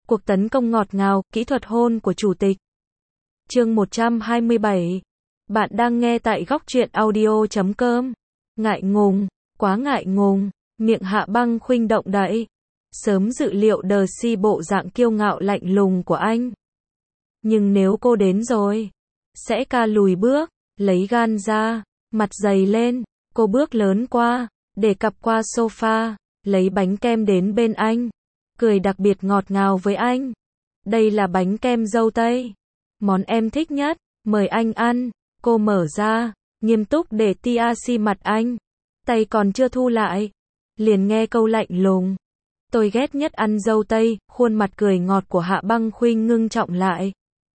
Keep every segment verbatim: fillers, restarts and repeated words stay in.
Cuộc tấn công ngọt ngào, kỹ thuật hôn của chủ tịch. Chương một trăm hai mươi bảy. Bạn đang nghe tại góc truyện audio chấm com. Ngại ngùng, quá ngại ngùng, miệng Hạ Băng Khuynh động đậy. Sớm dự liệu đờ si bộ dạng kiêu ngạo lạnh lùng của anh. Nhưng nếu cô đến rồi, sẽ ca lùi bước, lấy gan ra, mặt dày lên, cô bước lớn qua, để cặp qua sofa, lấy bánh kem đến bên anh, cười đặc biệt ngọt ngào với anh. Đây là bánh kem dâu tây, món em thích nhất, mời anh ăn. Cô mở ra, nghiêm túc để tia si mặt anh, tay còn chưa thu lại, liền nghe câu lạnh lùng. Tôi ghét nhất ăn dâu tây, khuôn mặt cười ngọt của Hạ Băng Khuynh ngưng trọng lại.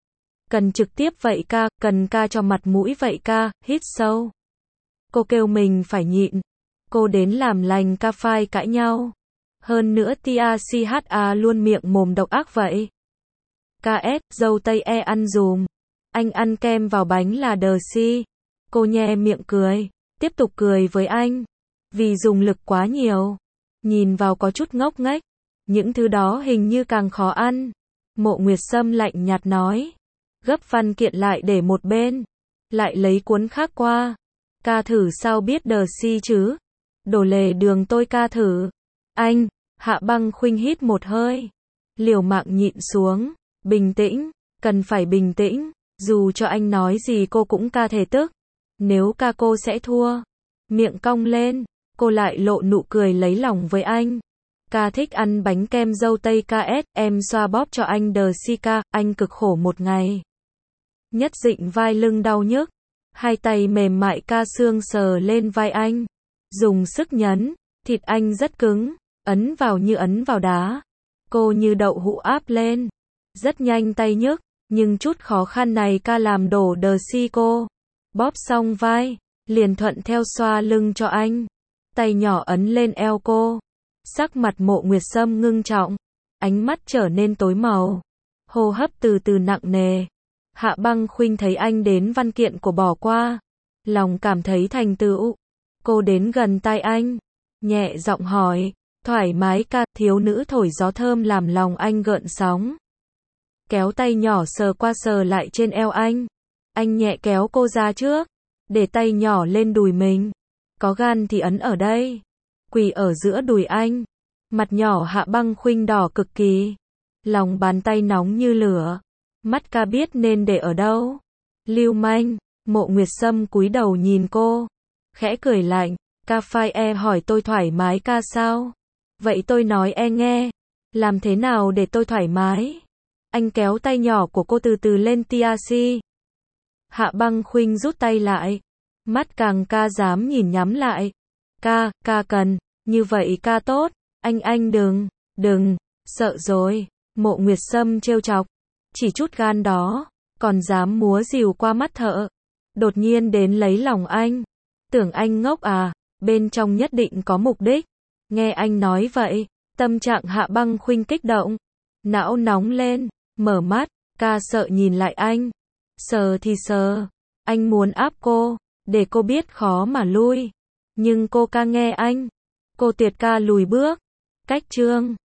Cần trực tiếp vậy ca, cần ca cho mặt mũi vậy ca, hít sâu. Cô kêu mình phải nhịn, cô đến làm lành ca phai cãi nhau. Hơn nữa tia si hát a luôn miệng mồm độc ác vậy. ca ét, dâu tây e ăn dùm. Anh ăn kem vào bánh là đờ si. Cô nhe miệng cười, tiếp tục cười với anh. Vì dùng lực quá nhiều. Nhìn vào có chút ngốc nghếch. Những thứ đó hình như càng khó ăn. Mộ Nguyệt Sâm lạnh nhạt nói. Gấp văn kiện lại để một bên. Lại lấy cuốn khác qua. Ca thử sao biết đờ si chứ. Đổ lề đường tôi ca thử. Anh, Hạ Băng Khuynh hít một hơi. Liều mạng nhịn xuống. Bình tĩnh, cần phải bình tĩnh. Dù cho anh nói gì cô cũng ca thể tức. Nếu ca cô sẽ thua. Miệng cong lên, cô lại lộ nụ cười lấy lòng với anh. Ca thích ăn bánh kem dâu tây ca ét, em xoa bóp cho anh đờ si ca, anh cực khổ một ngày. Nhất dịnh vai lưng đau nhức. Hai tay mềm mại ca xương sờ lên vai anh. Dùng sức nhấn, thịt anh rất cứng, ấn vào như ấn vào đá. Cô như đậu hũ áp lên. Rất nhanh tay nhức, nhưng chút khó khăn này ca làm đổ đờ si cô. Bóp xong vai, liền thuận theo xoa lưng cho anh. Tay nhỏ ấn lên eo cô. Sắc mặt Mộ Nguyệt Sâm ngưng trọng, ánh mắt trở nên tối màu. Hô hấp từ từ nặng nề. Hạ Băng Khuynh thấy anh đến văn kiện của bỏ qua. Lòng cảm thấy thành tựu. Cô đến gần tai anh, nhẹ giọng hỏi, thoải mái ca, thiếu nữ thổi gió thơm làm lòng anh gợn sóng. Kéo tay nhỏ sờ qua sờ lại trên eo anh. Anh nhẹ kéo cô ra trước, để tay nhỏ lên đùi mình. Có gan thì ấn ở đây. Quỳ ở giữa đùi anh. Mặt nhỏ Hạ Băng Khuynh đỏ cực kỳ. Lòng bàn tay nóng như lửa. Mắt ca biết nên để ở đâu. Lưu manh, Mộ Nguyệt Sâm cúi đầu nhìn cô. Khẽ cười lạnh, ca phai e hỏi tôi thoải mái ca sao? Vậy tôi nói e nghe. Làm thế nào để tôi thoải mái? Anh kéo tay nhỏ của cô từ từ lên tia si. Hạ Băng Khuynh rút tay lại. Mắt càng ca dám nhìn nhắm lại. Ca, ca cần, như vậy ca tốt. Anh anh đừng, đừng, sợ rồi. Mộ Nguyệt Sâm trêu chọc. Chỉ chút gan đó, còn dám múa rìu qua mắt thợ. Đột nhiên đến lấy lòng anh. Tưởng anh ngốc à, bên trong nhất định có mục đích. Nghe anh nói vậy, tâm trạng Hạ Băng Khuynh kích động. Não nóng lên, mở mắt, ca sợ nhìn lại anh. Sờ thì sờ, anh muốn áp cô, để cô biết khó mà lui. Nhưng cô ca nghe anh. Cô tuyệt ca lùi bước. Cách chương